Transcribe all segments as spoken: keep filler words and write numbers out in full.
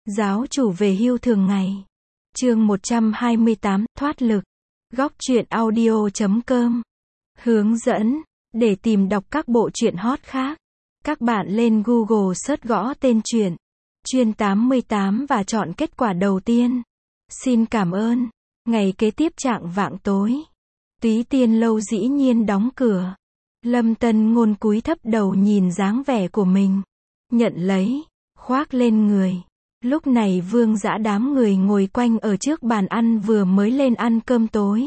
Giáo chủ về hưu thường ngày. Chương một trăm hai mươi tám, thoát lực. Góc truyện audio chấm com. Hướng dẫn. Để tìm đọc các bộ truyện hot khác, các bạn lên Google search gõ tên truyện Chuyên tám mươi tám và chọn kết quả đầu tiên. Xin cảm ơn. Ngày kế tiếp trạng vạng tối, Túy Tiên lâu dĩ nhiên đóng cửa. Lâm Tân Ngôn cúi thấp đầu nhìn dáng vẻ của mình, nhận lấy, khoác lên người. Lúc này Vương Dã đám người ngồi quanh ở trước bàn ăn vừa mới lên ăn cơm tối.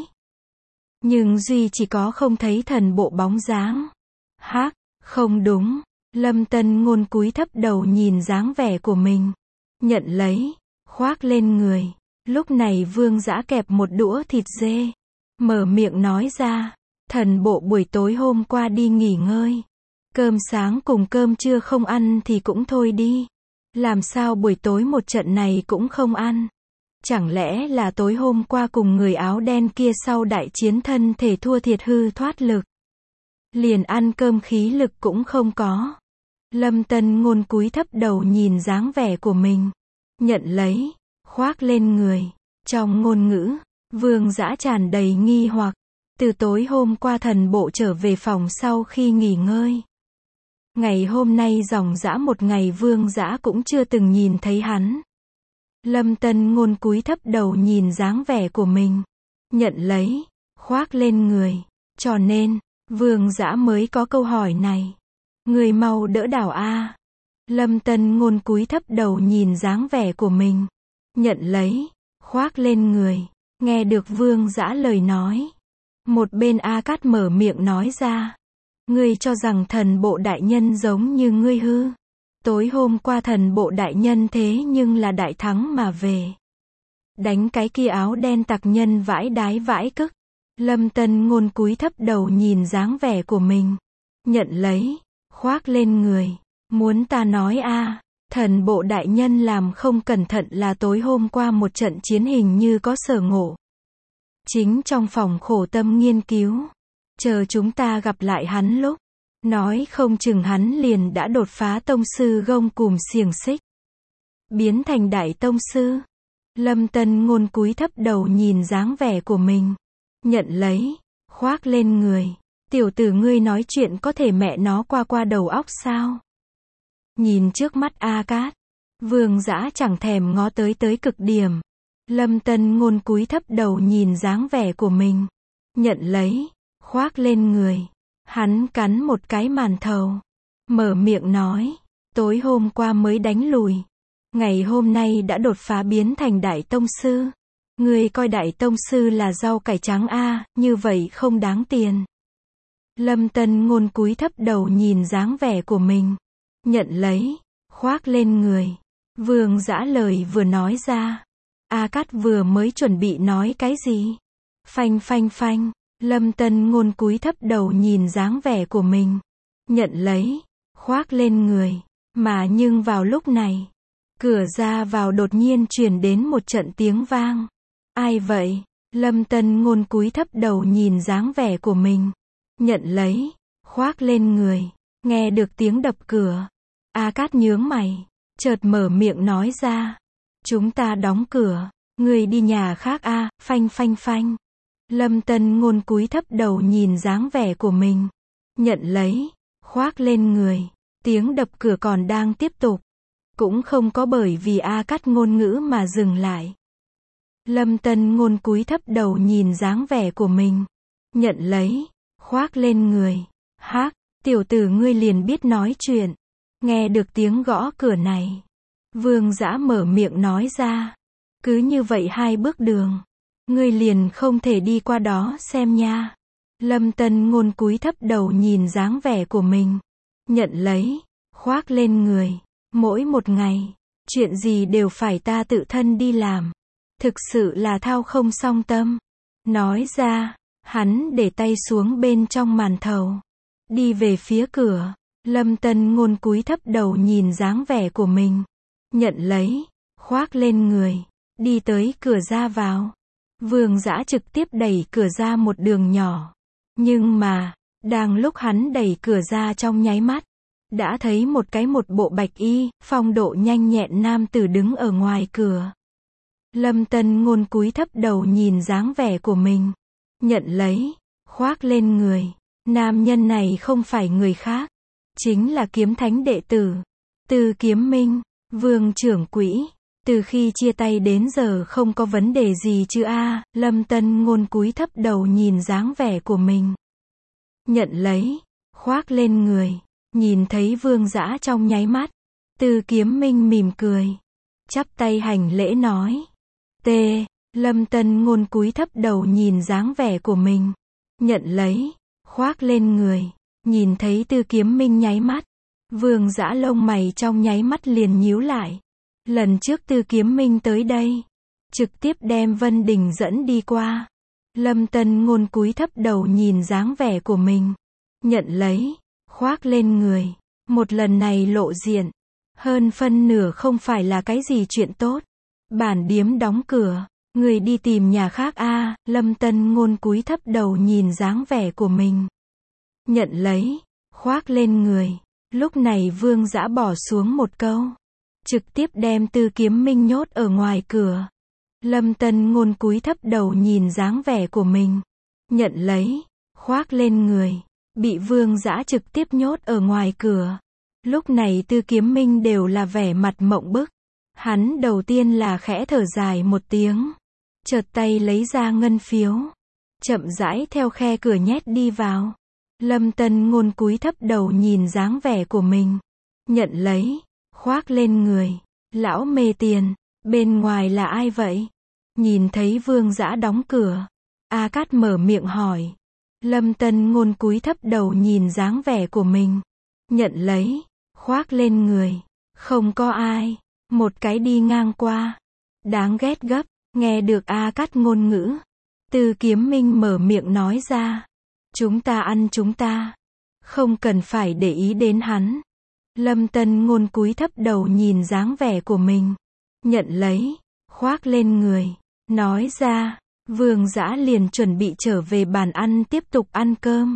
Nhưng duy chỉ có không thấy Thần Bộ bóng dáng. Hắc, không đúng. Lâm Tân Ngôn cúi thấp đầu nhìn dáng vẻ của mình, nhận lấy, khoác lên người. Lúc này Vương Dã kẹp một đũa thịt dê, mở miệng nói ra, Thần Bộ buổi tối hôm qua đi nghỉ ngơi. Cơm sáng cùng cơm trưa không ăn thì cũng thôi đi. Làm sao buổi tối một trận này cũng không ăn? Chẳng lẽ là tối hôm qua cùng người áo đen kia sau đại chiến thân thể thua thiệt hư thoát lực? Liền ăn cơm khí lực cũng không có. Lâm Tân Ngôn cúi thấp đầu nhìn dáng vẻ của mình, nhận lấy, khoác lên người. Trong ngôn ngữ, Vương Dã tràn đầy nghi hoặc. Từ tối hôm qua Thần Bộ trở về phòng sau khi nghỉ ngơi. Ngày hôm nay dòng dã một ngày Vương Dã cũng chưa từng nhìn thấy hắn. Lâm Tân Ngôn cúi thấp đầu nhìn dáng vẻ của mình, nhận lấy, khoác lên người. Cho nên, Vương Dã mới có câu hỏi này. Người mau đỡ đảo a. Lâm Tân Ngôn cúi thấp đầu nhìn dáng vẻ của mình, nhận lấy, khoác lên người. Nghe được Vương Dã lời nói, một bên A Cát mở miệng nói ra. Ngươi cho rằng Thần Bộ đại nhân giống như ngươi hư? Tối hôm qua Thần Bộ đại nhân thế nhưng là đại thắng mà về. Đánh cái kia áo đen tặc nhân vãi đái vãi cức. Lâm Tân Ngôn cúi thấp đầu nhìn dáng vẻ của mình, nhận lấy, khoác lên người. Muốn ta nói a, Thần Bộ đại nhân làm không cẩn thận là tối hôm qua một trận chiến hình như có sở ngộ. Chính trong phòng khổ tâm nghiên cứu. Chờ chúng ta gặp lại hắn lúc, nói không chừng hắn liền đã đột phá tông sư gông cùm xiềng xích, biến thành đại tông sư. Lâm Tân Ngôn cúi thấp đầu nhìn dáng vẻ của mình, nhận lấy, khoác lên người. Tiểu tử ngươi nói chuyện có thể mẹ nó qua qua đầu óc sao? Nhìn trước mắt A Cát, Vương Dã chẳng thèm ngó tới tới cực điểm. Lâm Tân Ngôn cúi thấp đầu nhìn dáng vẻ của mình, nhận lấy, khoác lên người. Hắn cắn một cái màn thầu, mở miệng nói, tối hôm qua mới đánh lùi, ngày hôm nay đã đột phá biến thành đại tông sư. Ngươi coi đại tông sư là rau cải trắng a, như vậy không đáng tiền. Lâm Tân Ngôn cúi thấp đầu nhìn dáng vẻ của mình, nhận lấy, khoác lên người. Vương Dã lời vừa nói ra, A Cát vừa mới chuẩn bị nói cái gì? Phanh phanh phanh. Lâm Tân Ngôn cúi thấp đầu nhìn dáng vẻ của mình, nhận lấy, khoác lên người. Mà nhưng vào lúc này, cửa ra vào đột nhiên truyền đến một trận tiếng vang. Ai vậy? Lâm Tân Ngôn cúi thấp đầu nhìn dáng vẻ của mình, nhận lấy, khoác lên người. Nghe được tiếng đập cửa, A Cát nhướng mày, chợt mở miệng nói ra. Chúng ta đóng cửa, người đi nhà khác a. Phanh phanh phanh. Lâm Tân Ngôn cúi thấp đầu nhìn dáng vẻ của mình, nhận lấy, khoác lên người. Tiếng đập cửa còn đang tiếp tục, cũng không có bởi vì A Cát ngôn ngữ mà dừng lại. Lâm Tân Ngôn cúi thấp đầu nhìn dáng vẻ của mình, nhận lấy, khoác lên người. Hắc, tiểu tử ngươi liền biết nói chuyện. Nghe được tiếng gõ cửa này, Vương Dã mở miệng nói ra. Cứ như vậy hai bước đường, ngươi liền không thể đi qua đó xem nha. Lâm Tân Ngôn cúi thấp đầu nhìn dáng vẻ của mình, nhận lấy, khoác lên người. Mỗi một ngày, chuyện gì đều phải ta tự thân đi làm. Thực sự là thao không song tâm. Nói ra, hắn để tay xuống bên trong màn thầu, đi về phía cửa. Lâm Tân Ngôn cúi thấp đầu nhìn dáng vẻ của mình, nhận lấy, khoác lên người. Đi tới cửa ra vào. Vương Dã trực tiếp đẩy cửa ra một đường nhỏ. Nhưng mà, đang lúc hắn đẩy cửa ra trong nháy mắt, đã thấy một cái một bộ bạch y, phong độ nhanh nhẹn nam tử đứng ở ngoài cửa. Lâm Tân Ngôn cúi thấp đầu nhìn dáng vẻ của mình, nhận lấy, khoác lên người. Nam nhân này không phải người khác, chính là kiếm thánh đệ tử, Từ Kiếm Minh, Vương trưởng quỹ. Từ khi chia tay đến giờ không có vấn đề gì chứ a? Lâm Tân Ngôn cúi thấp đầu nhìn dáng vẻ của mình, nhận lấy, khoác lên người. Nhìn thấy Vương Dã trong nháy mắt, Từ Kiếm Minh mỉm cười, chắp tay hành lễ nói. T. Lâm Tân Ngôn cúi thấp đầu nhìn dáng vẻ của mình, nhận lấy, khoác lên người. Nhìn thấy Từ Kiếm Minh nháy mắt, Vương Dã lông mày trong nháy mắt liền nhíu lại. Lần trước Từ Kiếm Minh tới đây, trực tiếp đem Vân Đình dẫn đi qua. Lâm Tân Ngôn cúi thấp đầu nhìn dáng vẻ của mình, nhận lấy, khoác lên người. Một lần này lộ diện, hơn phân nửa không phải là cái gì chuyện tốt. Bản điếm đóng cửa, người đi tìm nhà khác a? Lâm Tân Ngôn cúi thấp đầu nhìn dáng vẻ của mình, nhận lấy, khoác lên người. Lúc này Vương Dã bỏ xuống một câu, trực tiếp đem Từ Kiếm Minh nhốt ở ngoài cửa. Lâm Tân Ngôn cúi thấp đầu nhìn dáng vẻ của mình, nhận lấy, khoác lên người. Bị Vương Dã trực tiếp nhốt ở ngoài cửa. Lúc này Từ Kiếm Minh đều là vẻ mặt mộng bức. Hắn đầu tiên là khẽ thở dài một tiếng, chợt tay lấy ra ngân phiếu, chậm rãi theo khe cửa nhét đi vào. Lâm Tân Ngôn cúi thấp đầu nhìn dáng vẻ của mình, nhận lấy, khoác lên người. Lão mê tiền, bên ngoài là ai vậy? Nhìn thấy Vương Dã đóng cửa, A Cát mở miệng hỏi. Lâm Tân Ngôn cúi thấp đầu nhìn dáng vẻ của mình, nhận lấy, khoác lên người. Không có ai, một cái đi ngang qua. Đáng ghét gấp. Nghe được A Cát ngôn ngữ, Từ Kiếm Minh mở miệng nói ra. Chúng ta ăn chúng ta, không cần phải để ý đến hắn. Lâm Tân Ngôn cúi thấp đầu nhìn dáng vẻ của mình, nhận lấy, khoác lên người. Nói ra, Vương Dã liền chuẩn bị trở về bàn ăn tiếp tục ăn cơm.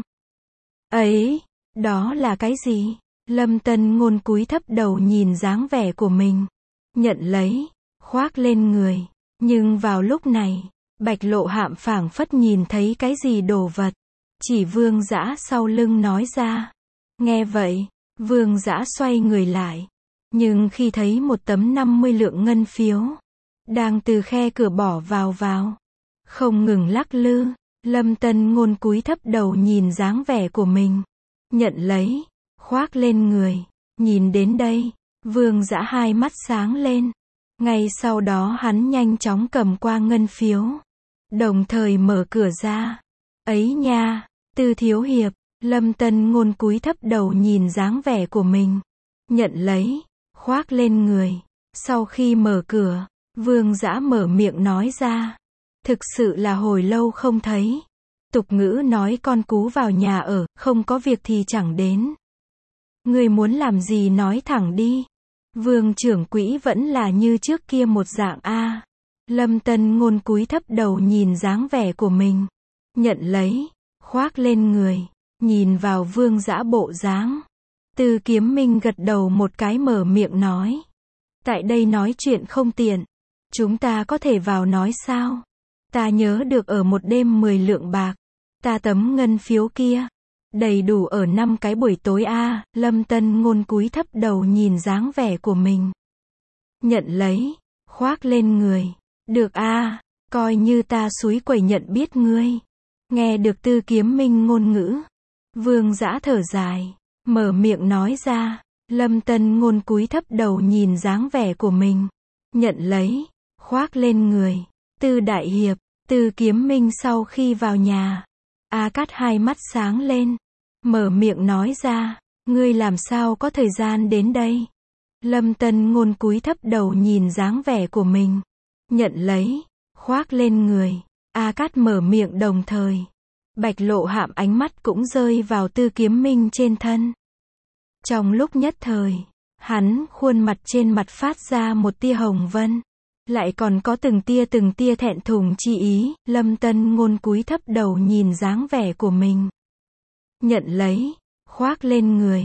Ấy, đó là cái gì? Lâm Tân Ngôn cúi thấp đầu nhìn dáng vẻ của mình, nhận lấy, khoác lên người. Nhưng vào lúc này, Bạch Lộ Hạm phảng phất nhìn thấy cái gì đồ vật, chỉ Vương Dã sau lưng nói ra. Nghe vậy, Vương Dã xoay người lại, nhưng khi thấy một tấm năm mươi lượng ngân phiếu đang từ khe cửa bỏ vào vào, không ngừng lắc lư. Lâm Tân Ngôn cúi thấp đầu nhìn dáng vẻ của mình, nhận lấy, khoác lên người. Nhìn đến đây, Vương Dã hai mắt sáng lên. Ngay sau đó hắn nhanh chóng cầm qua ngân phiếu, đồng thời mở cửa ra. Ấy nha, Từ thiếu hiệp. Lâm Tân Ngôn cúi thấp đầu nhìn dáng vẻ của mình, nhận lấy, khoác lên người. Sau khi mở cửa, Vương Dã mở miệng nói ra. Thực sự là hồi lâu không thấy. Tục ngữ nói con cú vào nhà ở, không có việc thì chẳng đến. Người muốn làm gì nói thẳng đi. Vương trưởng quỹ vẫn là như trước kia một dạng a. Lâm Tân Ngôn cúi thấp đầu nhìn dáng vẻ của mình, nhận lấy, khoác lên người. Nhìn vào Vương Dã bộ dáng, Từ Kiếm Minh gật đầu một cái mở miệng nói. Tại đây nói chuyện không tiện, chúng ta có thể vào nói sao? Ta nhớ được ở một đêm mười lượng bạc, ta tấm ngân phiếu kia, đầy đủ ở năm cái buổi tối a. Lâm Tân Ngôn cúi thấp đầu nhìn dáng vẻ của mình, nhận lấy, khoác lên người. Được a, coi như ta xúi quẩy nhận biết ngươi. Nghe được Từ Kiếm Minh ngôn ngữ, Vương Dã thở dài, mở miệng nói ra. Lâm Tân Ngôn cúi thấp đầu nhìn dáng vẻ của mình, nhận lấy, khoác lên người. Từ đại hiệp. Từ Kiếm Minh sau khi vào nhà, A Cát hai mắt sáng lên, mở miệng nói ra. Ngươi làm sao có thời gian đến đây? Lâm Tân Ngôn cúi thấp đầu nhìn dáng vẻ của mình, nhận lấy, khoác lên người. A Cát mở miệng đồng thời, Bạch Lộ Hạm ánh mắt cũng rơi vào Từ Kiếm Minh trên thân. Trong lúc nhất thời, hắn khuôn mặt trên mặt phát ra một tia hồng vân, lại còn có từng tia từng tia thẹn thùng chi ý. Lâm Tân Ngôn cúi thấp đầu nhìn dáng vẻ của mình, nhận lấy, khoác lên người.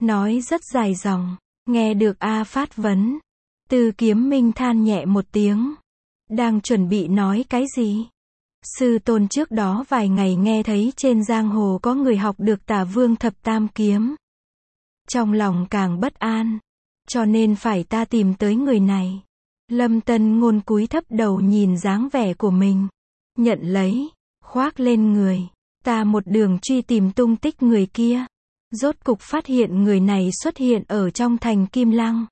nói rất dài dòng. Nghe được A phát vấn, Từ Kiếm Minh than nhẹ một tiếng. Đang chuẩn bị nói cái gì? Sư tôn trước đó vài ngày nghe thấy trên giang hồ có người học được Tả Vương thập tam kiếm. Trong lòng càng bất an, cho nên phải ta tìm tới người này. Lâm Tân Ngôn cúi thấp đầu nhìn dáng vẻ của mình. Nhận lấy, khoác lên người. Ta một đường truy tìm tung tích người kia. Rốt cục phát hiện người này xuất hiện ở trong thành Kim Lăng.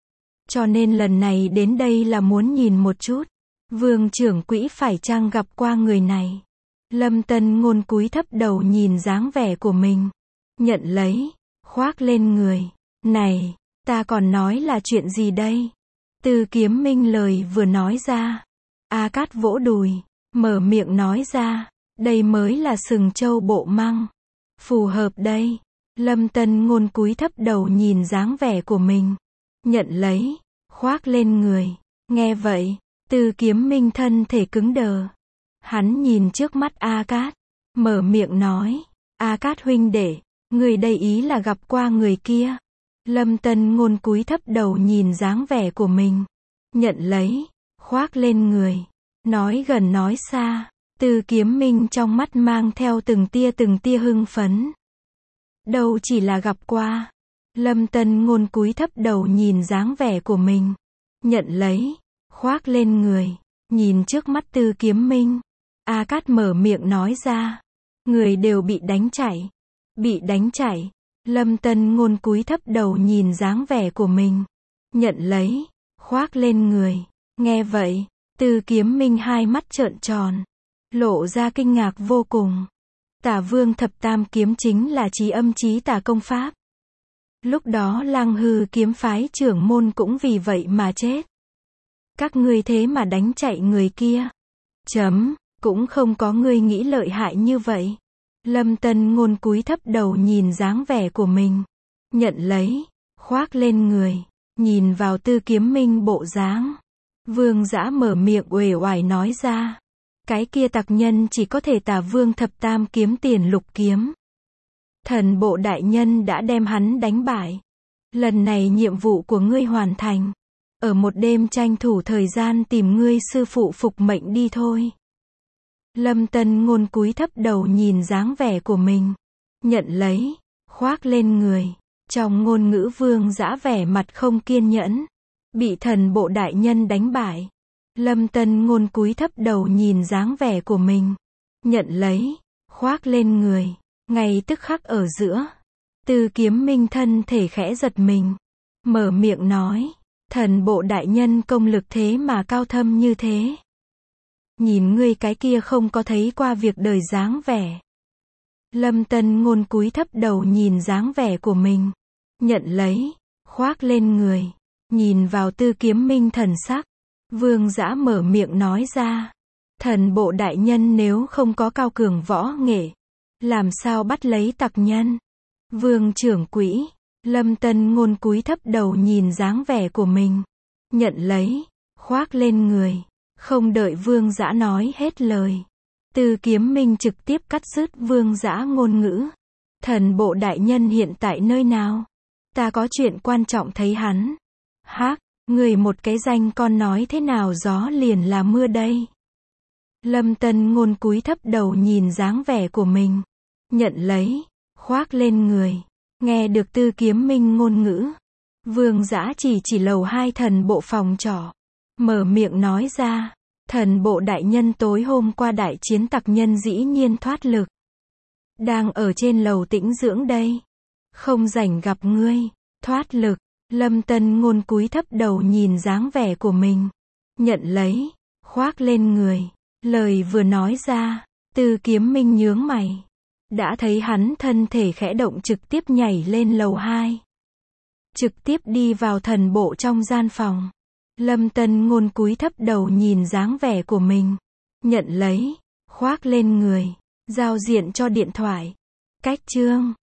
Cho nên lần này đến đây là muốn nhìn một chút. Vương trưởng quỹ phải chăng gặp qua người này. Lâm Tân Ngôn cúi thấp đầu nhìn dáng vẻ của mình. Nhận lấy, khoác lên người. Này, ta còn nói là chuyện gì đây? Từ Kiếm Minh lời vừa nói ra. A Cát vỗ đùi, mở miệng nói ra. Đây mới là sừng trâu bộ măng. Phù hợp đây. Lâm Tân Ngôn cúi thấp đầu nhìn dáng vẻ của mình. Nhận lấy, khoác lên người. Nghe vậy, Từ Kiếm Minh thân thể cứng đờ. Hắn nhìn trước mắt A Cát, mở miệng nói. A Cát huynh đệ, người đây ý là gặp qua người kia. Lâm Tân Ngôn cúi thấp đầu nhìn dáng vẻ của mình. Nhận lấy, khoác lên người. Nói gần nói xa. Từ Kiếm Minh trong mắt mang theo từng tia từng tia hưng phấn. Đâu chỉ là gặp qua. Lâm Tân Ngôn cúi thấp đầu nhìn dáng vẻ của mình. Nhận lấy, khoác lên người. Nhìn trước mắt Từ Kiếm Minh. A Cát mở miệng nói ra. Người đều bị đánh chảy. Bị đánh chảy. Lâm Tân Ngôn cúi thấp đầu nhìn dáng vẻ của mình. Nhận lấy, khoác lên người. Nghe vậy, Từ Kiếm Minh hai mắt trợn tròn. Lộ ra kinh ngạc vô cùng. Tả Vương thập tam kiếm chính là chí âm chí tả công pháp. Lúc đó Lăng Hư kiếm phái trưởng môn cũng vì vậy mà chết. Các ngươi thế mà đánh chạy người kia. Chấm, cũng không có ngươi nghĩ lợi hại như vậy. Lâm Tân Ngôn cúi thấp đầu nhìn dáng vẻ của mình. Nhận lấy, khoác lên người. Nhìn vào Từ Kiếm Minh bộ dáng. Vương Dã mở miệng uể oải nói ra. Cái kia tặc nhân chỉ có thể Tả Vương thập tam kiếm tiền lục kiếm. Thần bộ đại nhân đã đem hắn đánh bại. Lần này nhiệm vụ của ngươi hoàn thành. Ở một đêm tranh thủ thời gian tìm ngươi sư phụ phục mệnh đi thôi. Lâm Tân Ngôn cúi thấp đầu nhìn dáng vẻ của mình. Nhận lấy, khoác lên người. Trong ngôn ngữ Vương Dã vẻ mặt không kiên nhẫn. Bị thần bộ đại nhân đánh bại. Lâm Tân Ngôn cúi thấp đầu nhìn dáng vẻ của mình. Nhận lấy, khoác lên người. Ngay tức khắc ở giữa. Từ Kiếm Minh thân thể khẽ giật mình. Mở miệng nói. Thần bộ đại nhân công lực thế mà cao thâm như thế. Nhìn ngươi cái kia không có thấy qua việc đời dáng vẻ. Lâm Tân Ngôn cúi thấp đầu nhìn dáng vẻ của mình. Nhận lấy, khoác lên người. Nhìn vào Từ Kiếm Minh thần sắc. Vương Dã mở miệng nói ra. Thần bộ đại nhân nếu không có cao cường võ nghệ. Làm sao bắt lấy tặc nhân? Vương trưởng quỹ. Lâm Tân Ngôn cúi thấp đầu nhìn dáng vẻ của mình. Nhận lấy, khoác lên người. Không đợi Vương Dã nói hết lời. Từ Kiếm Minh trực tiếp cắt dứt Vương Dã ngôn ngữ. Thần bộ đại nhân hiện tại nơi nào? Ta có chuyện quan trọng thấy hắn. Hắc, người một cái danh con nói thế nào gió liền là mưa đây. Lâm Tân Ngôn cúi thấp đầu nhìn dáng vẻ của mình. Nhận lấy, khoác lên người. Nghe được Từ Kiếm Minh ngôn ngữ. Vương Dã chỉ chỉ lầu hai thần bộ phòng trọ. Mở miệng nói ra. Thần bộ đại nhân tối hôm qua đại chiến tặc nhân dĩ nhiên thoát lực. Đang ở trên lầu tĩnh dưỡng đây. Không rảnh gặp ngươi. Thoát lực. Lâm Tân Ngôn cúi thấp đầu nhìn dáng vẻ của mình. Nhận lấy, khoác lên người. Lời vừa nói ra. Từ Kiếm Minh nhướng mày. Đã thấy hắn thân thể khẽ động trực tiếp nhảy lên lầu hai. Trực tiếp đi vào thần bộ trong gian phòng. Lâm Tân Ngôn cúi thấp đầu nhìn dáng vẻ của mình. Nhận lấy, khoác lên người. Giao diện cho điện thoại. Cách chương.